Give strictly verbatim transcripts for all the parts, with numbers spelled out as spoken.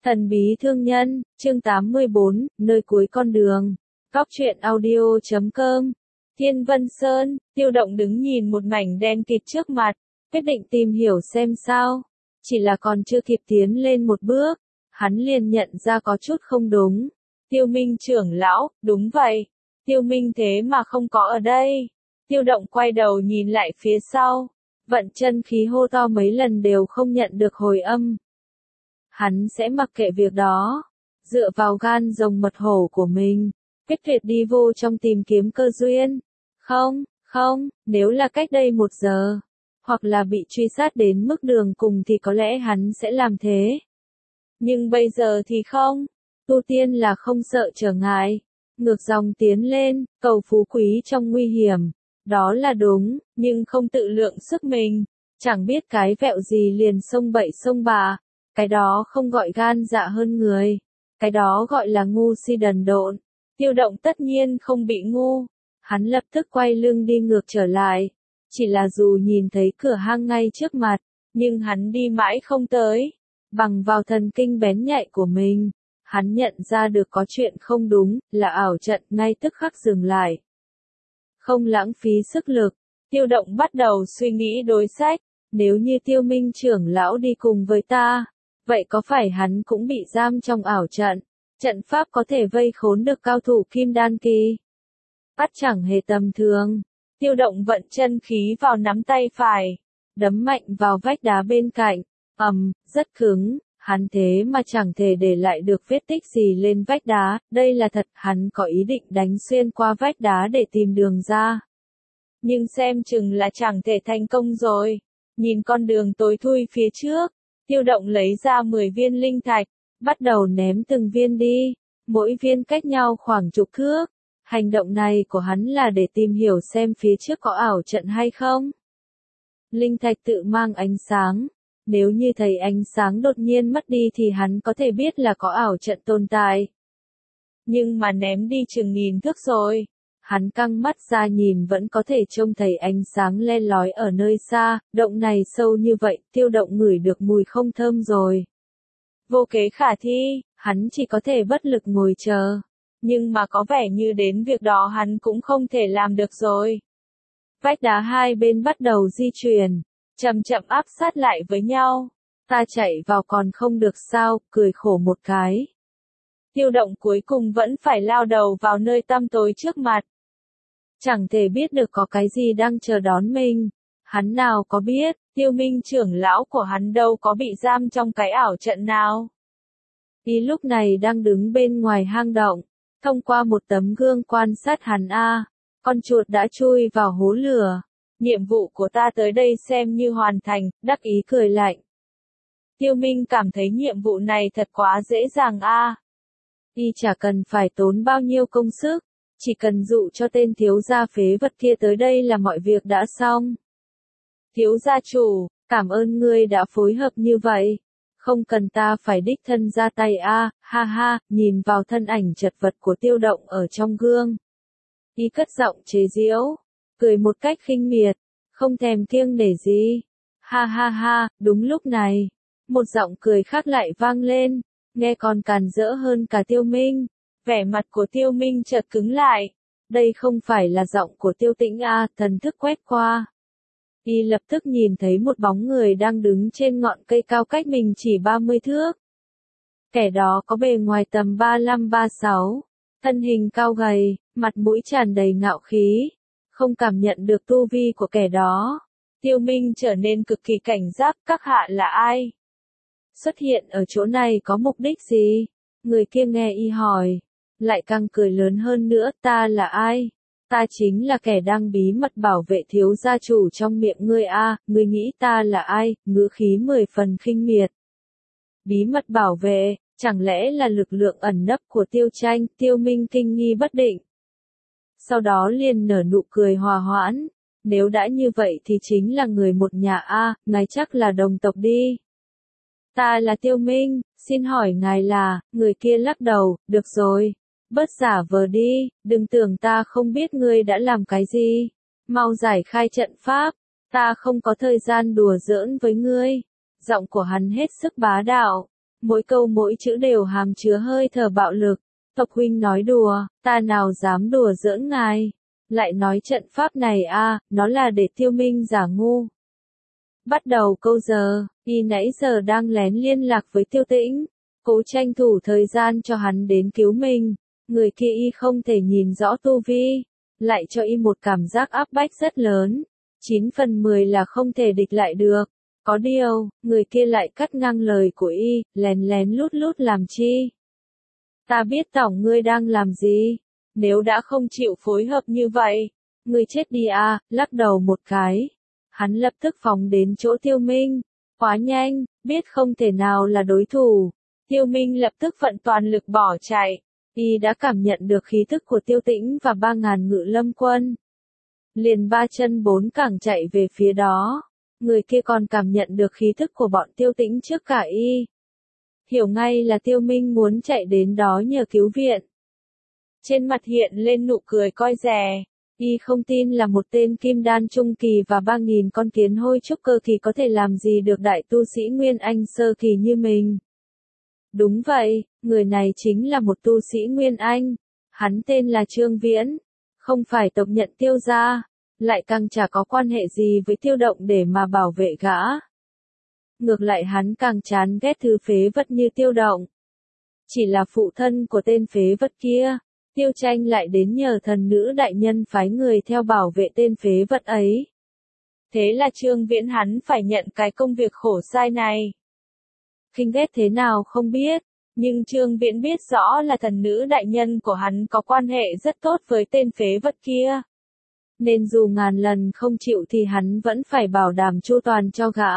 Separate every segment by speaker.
Speaker 1: Thần bí thương nhân, chương tám mươi bốn, nơi cuối con đường. Góc truyện audio chấm com. Thiên Vân Sơn, Tiêu Động đứng nhìn một mảnh đen kịt trước mặt, quyết định tìm hiểu xem sao. Chỉ là còn chưa kịp tiến lên một bước, hắn liền nhận ra có chút không đúng. Tiêu Minh trưởng lão, đúng vậy. Tiêu Minh thế mà không có ở đây. Tiêu Động quay đầu nhìn lại phía sau. Vận chân khí hô to mấy lần đều không nhận được hồi âm. Hắn sẽ mặc kệ việc đó, dựa vào gan rồng mật hổ của mình, quyết tuyệt đi vô trong tìm kiếm cơ duyên. Không, không, nếu là cách đây một giờ, hoặc là bị truy sát đến mức đường cùng thì có lẽ hắn sẽ làm thế. Nhưng bây giờ thì không, tu tiên là không sợ trở ngại, ngược dòng tiến lên, cầu phú quý trong nguy hiểm, đó là đúng, nhưng không tự lượng sức mình, chẳng biết cái vẹo gì liền xông bậy xông bạ. Cái đó không gọi gan dạ hơn người, cái đó gọi là ngu si đần độn. Tiêu Động tất nhiên không bị ngu, hắn lập tức quay lưng đi ngược trở lại. Chỉ là dù nhìn thấy cửa hang ngay trước mặt, nhưng hắn đi mãi không tới. Bằng vào thần kinh bén nhạy của mình, hắn nhận ra được có chuyện không đúng, là ảo trận, ngay tức khắc dừng lại. Không lãng phí sức lực, Tiêu Động bắt đầu suy nghĩ đối sách, nếu như Tiêu Minh trưởng lão đi cùng với ta, vậy có phải hắn cũng bị giam trong ảo trận? Trận pháp có thể vây khốn được cao thủ kim đan kỳ. Bắt chẳng hề tầm thường. Tiêu Động vận chân khí vào nắm tay phải, đấm mạnh vào vách đá bên cạnh. Ầm, um, rất cứng, hắn thế mà chẳng thể để lại được vết tích gì lên vách đá. Đây là thật, hắn có ý định đánh xuyên qua vách đá để tìm đường ra. Nhưng xem chừng là chẳng thể thành công rồi. Nhìn con đường tối thui phía trước, Tiêu Động lấy ra mười viên linh thạch, bắt đầu ném từng viên đi, mỗi viên cách nhau khoảng chục thước. Hành động này của hắn là để tìm hiểu xem phía trước có ảo trận hay không. Linh thạch tự mang ánh sáng, nếu như thấy ánh sáng đột nhiên mất đi thì hắn có thể biết là có ảo trận tồn tại. Nhưng mà ném đi chừng nghìn thước rồi. Hắn căng mắt ra nhìn vẫn có thể trông thấy ánh sáng le lói ở nơi xa, động này sâu như vậy, Tiêu Động ngửi được mùi không thơm rồi. Vô kế khả thi, hắn chỉ có thể bất lực ngồi chờ. Nhưng mà có vẻ như đến việc đó hắn cũng không thể làm được rồi. Vách đá hai bên bắt đầu di chuyển, chậm chậm áp sát lại với nhau. Ta chạy vào còn không được sao, cười khổ một cái. Tiêu Động cuối cùng vẫn phải lao đầu vào nơi tăm tối trước mặt. Chẳng thể biết được có cái gì đang chờ đón mình. Hắn nào có biết, Tiêu Minh trưởng lão của hắn đâu có bị giam trong cái ảo trận nào. Y lúc này đang đứng bên ngoài hang động, thông qua một tấm gương quan sát hắn a, con chuột đã chui vào hố lửa. Nhiệm vụ của ta tới đây xem như hoàn thành, đắc ý cười lạnh. Tiêu Minh cảm thấy nhiệm vụ này thật quá dễ dàng a. Y chả cần phải tốn bao nhiêu công sức. Chỉ cần dụ cho tên thiếu gia phế vật kia tới đây là mọi việc đã xong. Thiếu gia chủ, cảm ơn ngươi đã phối hợp như vậy. Không cần ta phải đích thân ra tay a, à, ha ha, nhìn vào thân ảnh chật vật của Tiêu Động ở trong gương. Y cất giọng chế giễu, cười một cách khinh miệt, không thèm kiêng nể gì. Ha ha ha, đúng lúc này, một giọng cười khác lại vang lên, nghe còn càn rỡ hơn cả Tiêu Minh. Vẻ mặt của Tiêu Minh chợt cứng lại. Đây không phải là giọng của Tiêu Tĩnh a, thần thức quét qua. Y lập tức nhìn thấy một bóng người đang đứng trên ngọn cây cao cách mình chỉ ba mươi thước. Kẻ đó có bề ngoài tầm ba lăm ba sáu, thân hình cao gầy, mặt mũi tràn đầy ngạo khí. Không cảm nhận được tu vi của kẻ đó, Tiêu Minh trở nên cực kỳ cảnh giác, các hạ là ai? Xuất hiện ở chỗ này có mục đích gì? Người kia nghe y hỏi, lại càng cười lớn hơn nữa, ta là ai? Ta chính là kẻ đang bí mật bảo vệ thiếu gia chủ trong miệng ngươi a, ngươi nghĩ ta là ai? Ngữ khí mười phần khinh miệt. Bí mật bảo vệ, chẳng lẽ là lực lượng ẩn nấp của Tiêu Tranh? Tiêu Minh kinh nghi bất định. Sau đó liền nở nụ cười hòa hoãn, nếu đã như vậy thì chính là người một nhà a, ngài chắc là đồng tộc đi. Ta là Tiêu Minh, xin hỏi ngài là, người kia lắc đầu, được rồi, bớt giả vờ đi, đừng tưởng ta không biết ngươi đã làm cái gì, mau giải khai trận pháp, ta không có thời gian đùa giỡn với ngươi. Giọng của hắn hết sức bá đạo, Mỗi câu mỗi chữ đều hàm chứa hơi thở bạo lực. Tộc huynh nói đùa, ta nào dám đùa giỡn ngài. Lại nói trận pháp này a, nó là để Tiêu Minh giả ngu. Bắt đầu câu giờ, y nãy giờ đang lén liên lạc với Tiêu Tĩnh, cố tranh thủ thời gian cho hắn đến cứu mình. Người kia y không thể nhìn rõ tu vi, lại cho y một cảm giác áp bách rất lớn. Chín phần mười là không thể địch lại được. Có điều, người kia lại cắt ngang lời của y, lén lén lút lút làm chi. Ta biết tổng ngươi đang làm gì. Nếu đã không chịu phối hợp như vậy, ngươi chết đi à, lắc đầu một cái. Hắn lập tức phóng đến chỗ Tiêu Minh. Quá nhanh, biết không thể nào là đối thủ. Tiêu Minh lập tức vận toàn lực bỏ chạy. Y đã cảm nhận được khí thức của Tiêu Tĩnh và ba ngàn ngự lâm quân. Liền ba chân bốn cẳng chạy về phía đó. Người kia còn cảm nhận được khí thức của bọn Tiêu Tĩnh trước cả y. Hiểu ngay là Tiêu Minh muốn chạy đến đó nhờ cứu viện. Trên mặt hiện lên nụ cười coi rẻ. Y không tin là một tên kim đan trung kỳ và ba nghìn con kiến hôi trúc cơ kỳ có thể làm gì được đại tu sĩ Nguyên Anh sơ kỳ như mình. Đúng vậy, người này chính là một tu sĩ Nguyên Anh. Hắn tên là Trương Viễn. Không phải tộc nhận Tiêu gia. Lại càng chả có quan hệ gì với Tiêu Động để mà bảo vệ gã. Ngược lại hắn càng chán ghét thứ phế vật như Tiêu Động. Chỉ là phụ thân của tên phế vật kia. Tiêu Tranh lại đến nhờ thần nữ đại nhân phái người theo bảo vệ tên phế vật ấy. Thế là Trương Viễn hắn phải nhận cái công việc khổ sai này. Khinh ghét thế nào không biết, nhưng Trương Viễn biết rõ là thần nữ đại nhân của hắn có quan hệ rất tốt với tên phế vật kia. Nên dù ngàn lần không chịu thì hắn vẫn phải bảo đảm chu toàn cho gã.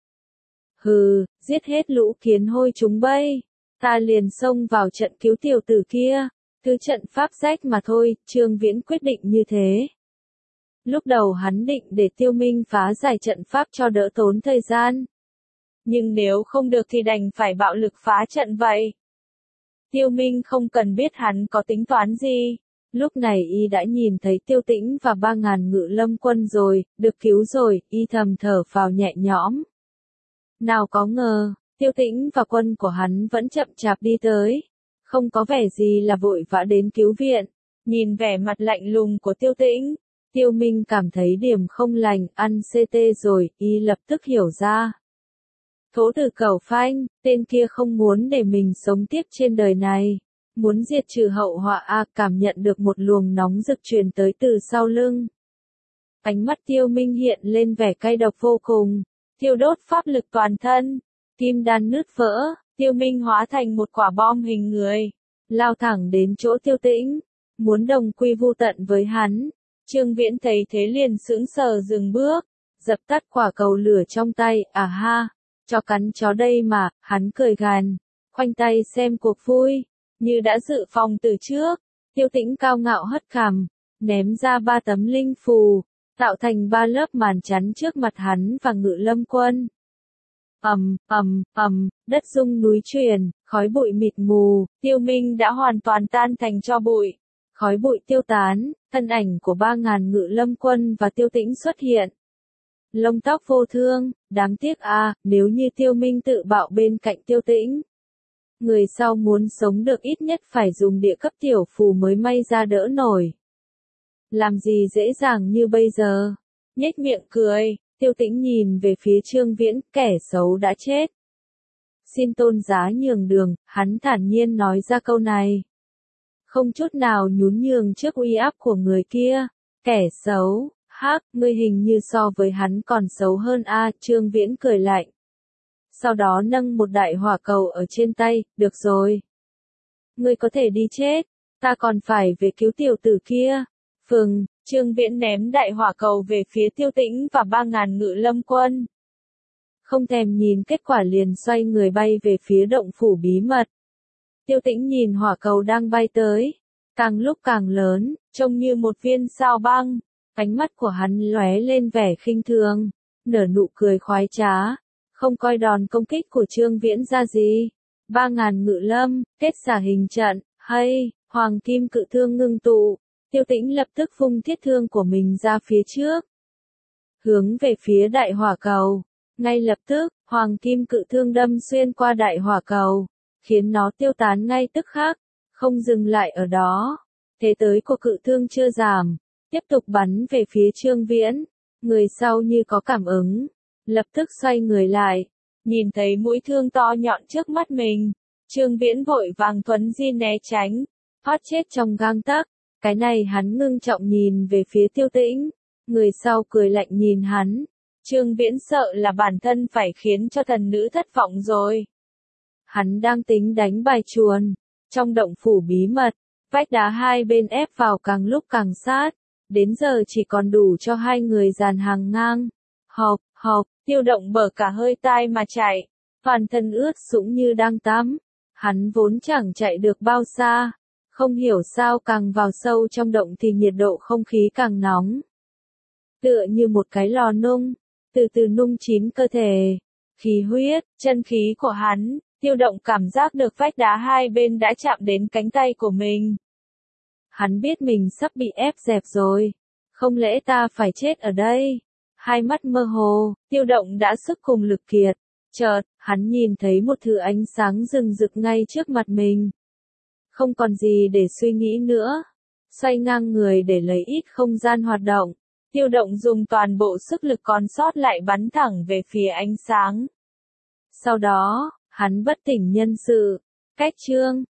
Speaker 1: Hừ, giết hết lũ kiến hôi chúng bay. Ta liền xông vào trận cứu tiểu tử kia. Thứ trận pháp rách mà thôi, Trương Viễn quyết định như thế. Lúc đầu hắn định để Tiêu Minh phá giải trận pháp cho đỡ tốn thời gian. Nhưng nếu không được thì đành phải bạo lực phá trận vậy. Tiêu Minh không cần biết hắn có tính toán gì. Lúc này y đã nhìn thấy Tiêu Tĩnh và ba ngàn ngự lâm quân rồi, được cứu rồi, y thầm thở phào nhẹ nhõm. Nào có ngờ, Tiêu Tĩnh và quân của hắn vẫn chậm chạp đi tới. Không có vẻ gì là vội vã đến cứu viện. Nhìn vẻ mặt lạnh lùng của Tiêu Tĩnh, Tiêu Minh cảm thấy điểm không lành, ăn xê tê rồi, y lập tức hiểu ra. Thố Tử Cẩu Phanh, tên kia không muốn để mình sống tiếp trên đời này. Muốn diệt trừ hậu họa a, cảm nhận được một luồng nóng rực truyền tới từ sau lưng. Ánh mắt Tiêu Minh hiện lên vẻ cay độc vô cùng, thiêu đốt pháp lực toàn thân, kim đan nứt vỡ, Tiêu Minh hóa thành một quả bom hình người, lao thẳng đến chỗ Tiêu Tĩnh, muốn đồng quy vu tận với hắn. Trương Viễn thấy thế liền sững sờ dừng bước, dập tắt quả cầu lửa trong tay, à ha, cho cắn chó đây mà, hắn cười gàn, khoanh tay xem cuộc vui. Như đã dự phòng từ trước, Tiêu Tĩnh cao ngạo hất cằm, ném ra ba tấm linh phù, tạo thành ba lớp màn chắn trước mặt hắn và ngự lâm quân. Ầm, ầm, ầm, đất rung núi chuyển, khói bụi mịt mù, Tiêu Minh đã hoàn toàn tan thành tro bụi. Khói bụi tiêu tán, thân ảnh của ba ngàn ngự lâm quân và Tiêu Tĩnh xuất hiện. Lông tóc vô thương, đáng tiếc a, nếu như Tiêu Minh tự bạo bên cạnh Tiêu Tĩnh. Người sau muốn sống được ít nhất phải dùng địa cấp tiểu phù mới may ra đỡ nổi. Làm gì dễ dàng như bây giờ. Nhếch miệng cười, Tiêu Tĩnh nhìn về phía Trương Viễn, kẻ xấu đã chết. Xin tôn giá nhường đường, hắn thản nhiên nói ra câu này. Không chút nào nhún nhường trước uy áp của người kia. Kẻ xấu, hắc, ngươi hình như so với hắn còn xấu hơn a, Trương Viễn cười lạnh. Sau đó nâng một đại hỏa cầu ở trên tay, được rồi. Ngươi có thể đi chết, ta còn phải về cứu tiểu tử kia. Phừng, Trương Viễn ném đại hỏa cầu về phía Tiêu Tĩnh và ba ngàn ngự lâm quân. Không thèm nhìn kết quả liền xoay người bay về phía động phủ bí mật. Tiêu Tĩnh nhìn hỏa cầu đang bay tới, càng lúc càng lớn, trông như một viên sao băng. Ánh mắt của hắn lóe lên vẻ khinh thường, nở nụ cười khoái trá. Không coi đòn công kích của Trương Viễn ra gì. Ba ngàn ngự lâm, kết xả hình trận, hay, hoàng kim cự thương ngưng tụ. Tiêu Tĩnh lập tức vung thiết thương của mình ra phía trước. Hướng về phía đại hỏa cầu. Ngay lập tức, hoàng kim cự thương đâm xuyên qua đại hỏa cầu, khiến nó tiêu tán ngay tức khắc, không dừng lại ở đó. Thế tới của cự thương chưa giảm, tiếp tục bắn về phía Trương Viễn. Người sau như có cảm ứng, lập tức xoay người lại, nhìn thấy mũi thương to nhọn trước mắt mình. Trương Viễn vội vàng thuấn di né tránh, thoát chết trong gang tấc. Cái này hắn ngưng trọng nhìn về phía Tiêu Tĩnh, người sau cười lạnh nhìn hắn. Trương Viễn sợ là bản thân phải khiến cho thần nữ thất vọng rồi. Hắn đang tính đánh bài chuồn, trong động phủ bí mật, vách đá hai bên ép vào càng lúc càng sát, đến giờ chỉ còn đủ cho hai người dàn hàng ngang. Hộc, hộc, Tiêu Động bở cả hơi tai mà chạy, toàn thân ướt sũng như đang tắm. Hắn vốn chẳng chạy được bao xa, không hiểu sao càng vào sâu trong động thì nhiệt độ không khí càng nóng. Tựa như một cái lò nung, từ từ nung chín cơ thể, khí huyết, chân khí của hắn. Tiêu Động cảm giác được vách đá hai bên đã chạm đến cánh tay của mình. Hắn biết mình sắp bị ép dẹp rồi, không lẽ ta phải chết ở đây? Hai mắt mơ hồ, Tiêu Động đã sức cùng lực kiệt. Chợt, hắn nhìn thấy một thứ ánh sáng rừng rực ngay trước mặt mình. Không còn gì để suy nghĩ nữa. Xoay ngang người để lấy ít không gian hoạt động. Tiêu Động dùng toàn bộ sức lực còn sót lại bắn thẳng về phía ánh sáng. Sau đó, hắn bất tỉnh nhân sự. Cách chương